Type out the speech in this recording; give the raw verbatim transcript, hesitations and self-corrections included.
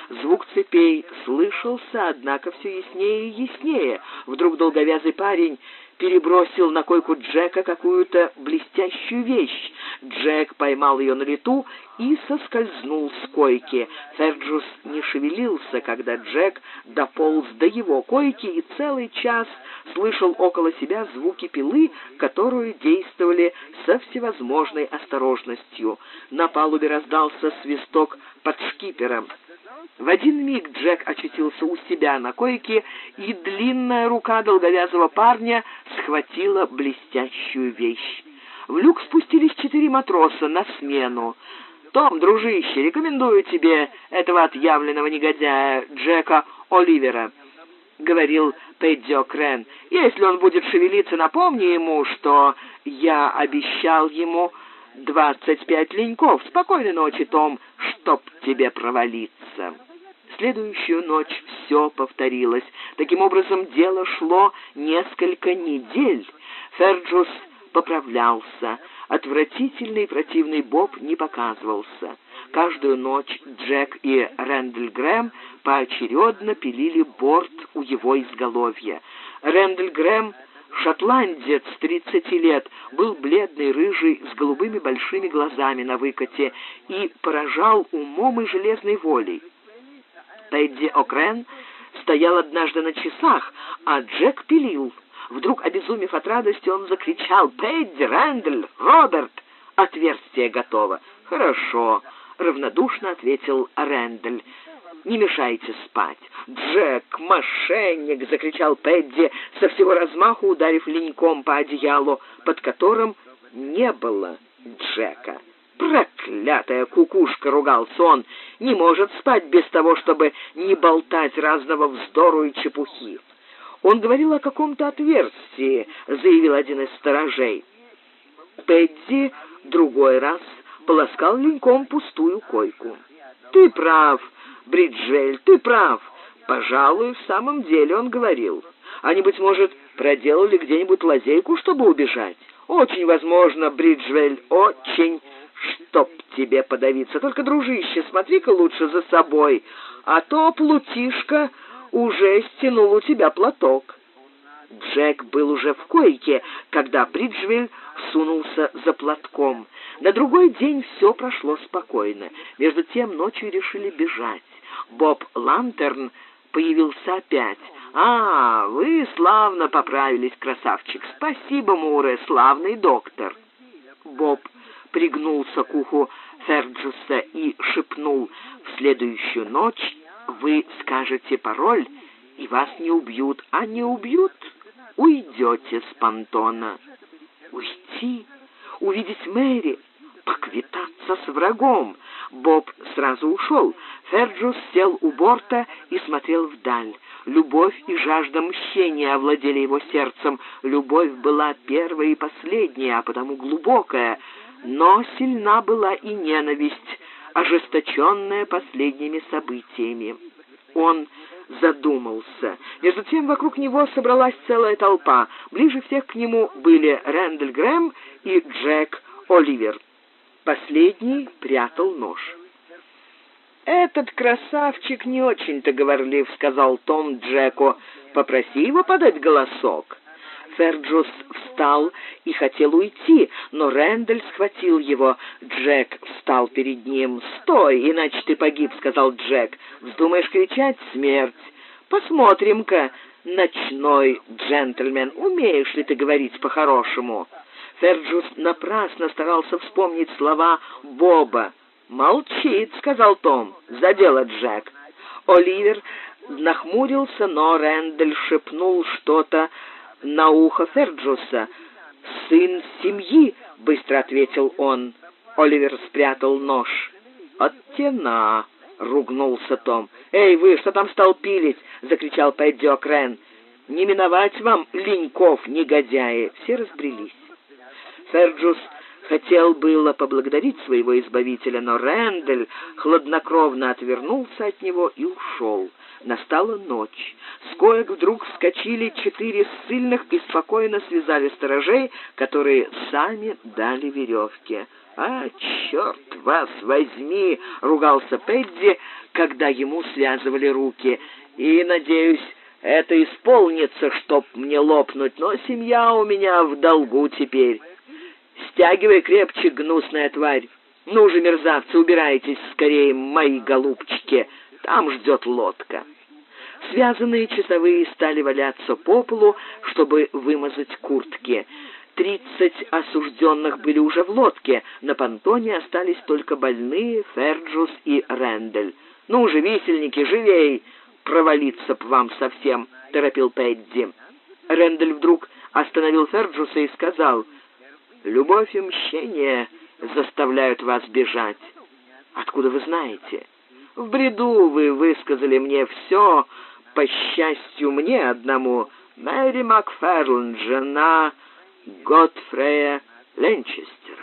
Звук цепей слышался, однако все яснее и яснее. Вдруг долговязый парень перебросил на койку Джека какую-то блестящую вещь. Джек поймал ее на лету и соскользнул с койки. Ферджус не шевелился, когда Джек дополз до его койки и целый час слышал около себя звуки пилы, которые действовали со всевозможной осторожностью. На палубе раздался свисток под шкипером. В один миг Джек очутился у себя на койке, и длинная рука долговязого парня схватила блестящую вещь. В люк спустились четыре матроса на смену. «Том, дружище, рекомендую тебе этого отъявленного негодяя Джека Оливера», — говорил Пэдди О'Крен. «Если он будет шевелиться, напомни ему, что я обещал ему двадцать пять леньков. Спокойной ночи, Том, чтоб тебе провалиться». Следующую ночь все повторилось. Таким образом, дело шло несколько недель. Ферджус поправлялся. Отвратительный и противный Боб не показывался. Каждую ночь Джек и Рэндаль Грэм поочередно пилили борт у его изголовья. Рэндаль Грэм, шотландец тридцати лет, был бледный, рыжий, с голубыми большими глазами на выкате и поражал умом и железной волей. Пэдди О'Крен стоял однажды на часах, а Джек пилил. Вдруг, обезумев от радости, он закричал: «Пэдди, Рэндаль, Роберт, отверстие готово». «Хорошо», — равнодушно ответил Рэндаль. «Не мешайте спать». «Джек, мошенник!» — закричал Пэдди, со всего размаху ударив леньком по одеялу, под которым не было Джека. «Проклятая кукушка!» — ругался он. «Не может спать без того, чтобы не болтать разного вздору и чепухи». «Он говорил о каком-то отверстии», — заявил один из сторожей. Пэдди другой раз полоскал леньком пустую койку. «Ты прав, Бриджвель, ты прав. Пожалуй, в самом деле он говорил. Они, быть может, проделали где-нибудь лазейку, чтобы убежать? Очень возможно, Бриджвель, очень, чтоб тебе подавиться. Только, дружище, смотри-ка лучше за собой, а то плутишка уже стянул у тебя платок». Джек был уже в койке, когда Бриджвель сунулся за платком. На другой день все прошло спокойно. Между тем ночью решили бежать. Боб Лантерн появился опять. «А, вы славно поправились, красавчик. Спасибо, Муре, славный доктор». Боб пригнулся к уху Ферджуса и шепнул: «В следующую ночь вы скажете пароль, и вас не убьют, а не убьют, уйдете с понтона». Уйти, увидеть Мэри, поквитаться с врагом. Боб сразу ушел. Ферджус сел у борта и смотрел вдаль. Любовь и жажда мщения овладели его сердцем. Любовь была первая и последняя, а потому глубокая, но сильна была и ненависть, ожесточенная последними событиями. Он задумался. Между тем вокруг него собралась целая толпа. Ближе всех к нему были Рэндаль Грэм и Джек Оливер. Последний прятал нож. «Этот красавчик не очень-то говорлив», — сказал Том Джеку. «Попроси его подать голосок». Ферджус встал и хотел уйти, но Рэндаль схватил его. Джек встал перед ним. «Стой, иначе ты погиб», — сказал Джек. «Вздумаешь кричать — смерть. Посмотрим-ка, ночной джентльмен, умеешь ли ты говорить по-хорошему?» Ферджус напрасно старался вспомнить слова Боба. «Молчит», — сказал Том. «За дело, Джек». Оливер нахмурился, но Рэндаль шепнул что-то на ухо Ферджуса. «Сын семьи», — быстро ответил он. Оливер спрятал нож. «От тена», — ругнулся Том. «Эй, вы, что там столпились?» — закричал Пэдди О'Крен. «Не миновать вам леньков, негодяи!» Все разбрелись. Ферджус хотел было поблагодарить своего избавителя, но Рэндаль хладнокровно отвернулся от него и ушел. Настала ночь. С коек вдруг вскочили четыре ссыльных и спокойно связали сторожей, которые сами дали веревки. «А, черт вас возьми!» — ругался Пэдди, когда ему связывали руки. И, надеюсь, это исполнится, чтоб мне лопнуть, но семья у меня в долгу теперь. Стягивай крепче, гнусная тварь. Ну же, мерзавцы, убирайтесь скорее, мои голубчики, там ждет лодка». Связанные часовые стали валяться по полу, чтобы вымазать куртки. Тридцать осужденных были уже в лодке, на понтоне остались только больные Ферджус и Рендель. «Ну же, висельники, живей! Провалиться б вам совсем!» — торопил Пэдди. Рендель вдруг остановил Ферджуса и сказал: «Любовь и мщение заставляют вас бежать». «Откуда вы знаете?» «В бреду вы высказали мне все, по счастью, мне одному. Мэри Макферланд, жена Готфрея Ленчестера».